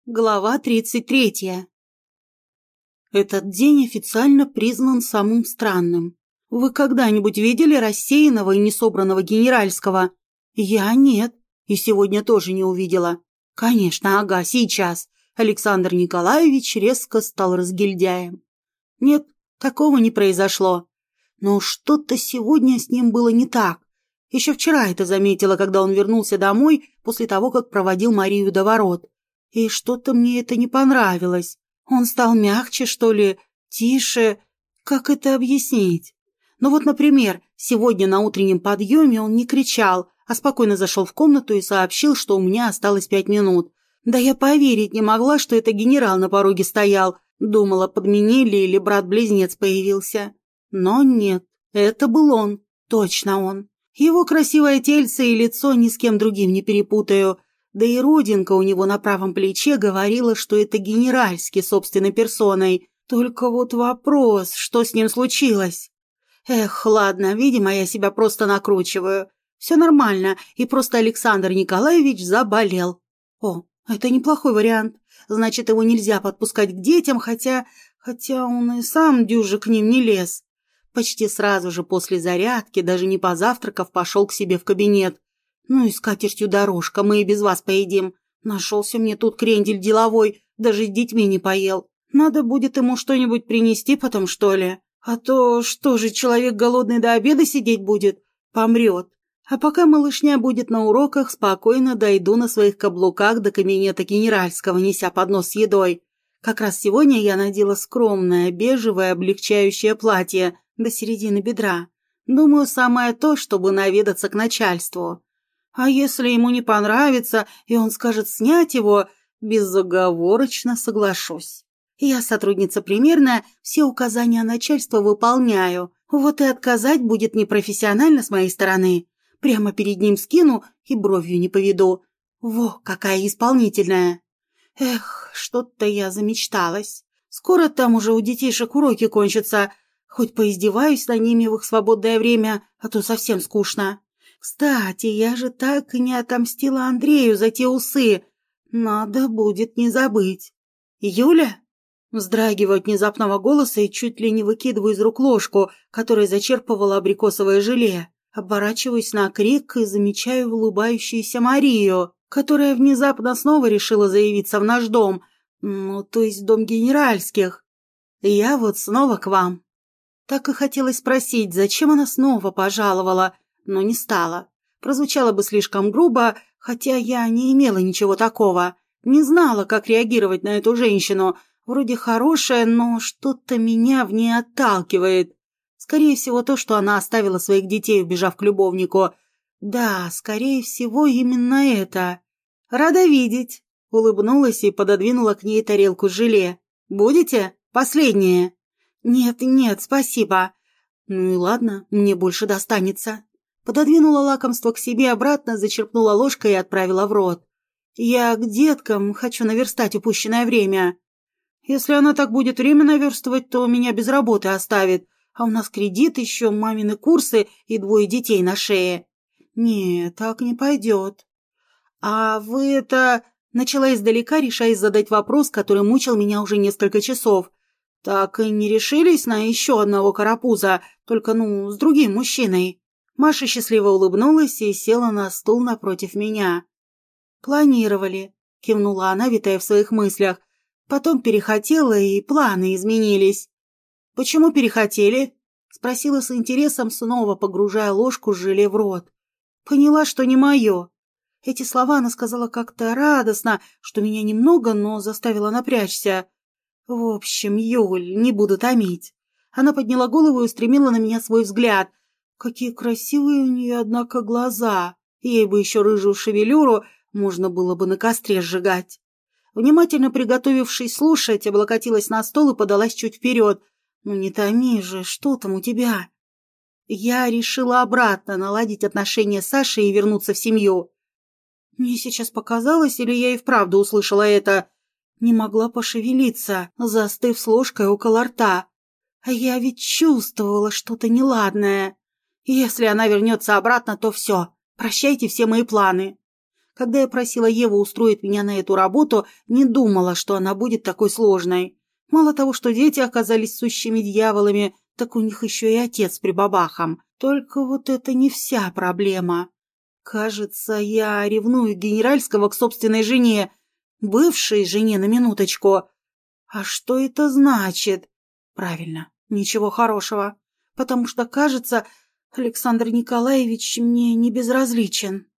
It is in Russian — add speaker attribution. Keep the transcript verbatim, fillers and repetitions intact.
Speaker 1: Глава тридцать третья. Этот день официально признан самым странным. Вы когда-нибудь видели рассеянного и несобранного генеральского? Я нет, и сегодня тоже не увидела. Конечно, ага, сейчас. Александр Николаевич резко стал разгильдяем. Нет, такого не произошло. Но что-то сегодня с ним было не так. Еще вчера это заметила, когда он вернулся домой после того, как проводил Марию до ворот. И что-то мне это не понравилось. Он стал мягче, что ли, тише. Как это объяснить? Ну вот, например, сегодня на утреннем подъеме он не кричал, а спокойно зашел в комнату и сообщил, что у меня осталось пять минут. Да я поверить не могла, что это генерал на пороге стоял. Думала, подменили или брат-близнец появился. Но нет, это был он, точно он. Его красивое тельце и лицо ни с кем другим не перепутаю. Да и родинка у него на правом плече говорила, что это генеральский собственной персоной. Только вот вопрос, что с ним случилось? Эх, ладно, видимо, я себя просто накручиваю. Все нормально, и просто Александр Николаевич заболел. О, это неплохой вариант. Значит, его нельзя подпускать к детям, хотя... Хотя он и сам дюже к ним не лез. Почти сразу же после зарядки, даже не позавтракав, пошел к себе в кабинет. Ну и с катертью дорожка, мы и без вас поедим. Нашелся мне тут крендель деловой, даже с детьми не поел. Надо будет ему что-нибудь принести потом, что ли? А то что же, человек голодный до обеда сидеть будет? Помрет. А пока малышня будет на уроках, спокойно дойду на своих каблуках до кабинета генеральского, неся поднос с едой. Как раз сегодня я надела скромное, бежевое, облегчающее платье до середины бедра. Думаю, самое то, чтобы наведаться к начальству. А если ему не понравится, и он скажет снять его, безоговорочно соглашусь. Я сотрудница примерная, все указания начальства выполняю. Вот и отказать будет непрофессионально с моей стороны. Прямо перед ним скину и бровью не поведу. Во, какая исполнительная. Эх, что-то я замечталась. Скоро там уже у детишек уроки кончатся. Хоть поиздеваюсь над ними в их свободное время, а то совсем скучно. Кстати, я же так и не отомстила Андрею за те усы. Надо будет не забыть. Юля? Вздрагиваю от внезапного голоса и чуть ли не выкидываю из рук ложку, которой зачерпывала абрикосовое желе. Оборачиваюсь на крик и замечаю улыбающуюся Марию, которая внезапно снова решила заявиться в наш дом, ну, то есть в дом генеральских. Я вот снова к вам. Так и хотелось спросить, зачем она снова пожаловала, но не стала. Прозвучало бы слишком грубо, хотя я не имела ничего такого. Не знала, как реагировать на эту женщину. Вроде хорошая, но что-то меня в ней отталкивает. Скорее всего, то, что она оставила своих детей, убежав к любовнику. Да, скорее всего, именно это. Рада видеть. Улыбнулась и пододвинула к ней тарелку с желе. Будете? Последнее. Нет, нет, спасибо. Ну и ладно, мне больше достанется. Пододвинула лакомство к себе обратно, зачерпнула ложкой и отправила в рот. Я к деткам хочу наверстать упущенное время. Если она так будет время наверстывать, то меня без работы оставит, а у нас кредит еще, мамины курсы и двое детей на шее. Нет, так не пойдет. А вы это... Начала издалека, решаясь задать вопрос, который мучил меня уже несколько часов. Так и не решились на еще одного карапуза, только, ну, с другим мужчиной. Маша счастливо улыбнулась и села на стул напротив меня. «Планировали», — кивнула она, витая в своих мыслях. «Потом перехотела, и планы изменились». «Почему перехотели?» — спросила с интересом, снова погружая ложку с желе в рот. Поняла, что не мое. Эти слова она сказала как-то радостно, что меня немного, но заставила напрячься. В общем, Юль, не буду томить. Она подняла голову и устремила на меня свой взгляд. Какие красивые у нее, однако, глаза. Ей бы еще рыжую шевелюру можно было бы на костре сжигать. Внимательно приготовившись слушать, облокотилась на стол и подалась чуть вперед. «Ну не томи же, что там у тебя?» Я решила обратно наладить отношения с Сашей и вернуться в семью. Мне сейчас показалось, или я и вправду услышала это? Не могла пошевелиться, застыв с ложкой около рта. А я ведь чувствовала что-то неладное. Если она вернется обратно, то все, прощайте все мои планы. Когда я просила Еву устроить меня на эту работу, не думала, что она будет такой сложной. Мало того, что дети оказались сущими дьяволами, так у них еще и отец прибабахом. Только вот это не вся проблема. Кажется, я ревную генеральского к собственной жене, бывшей жене на минуточку. А что это значит? Правильно, ничего хорошего. Потому что, кажется, Александр Николаевич мне не безразличен.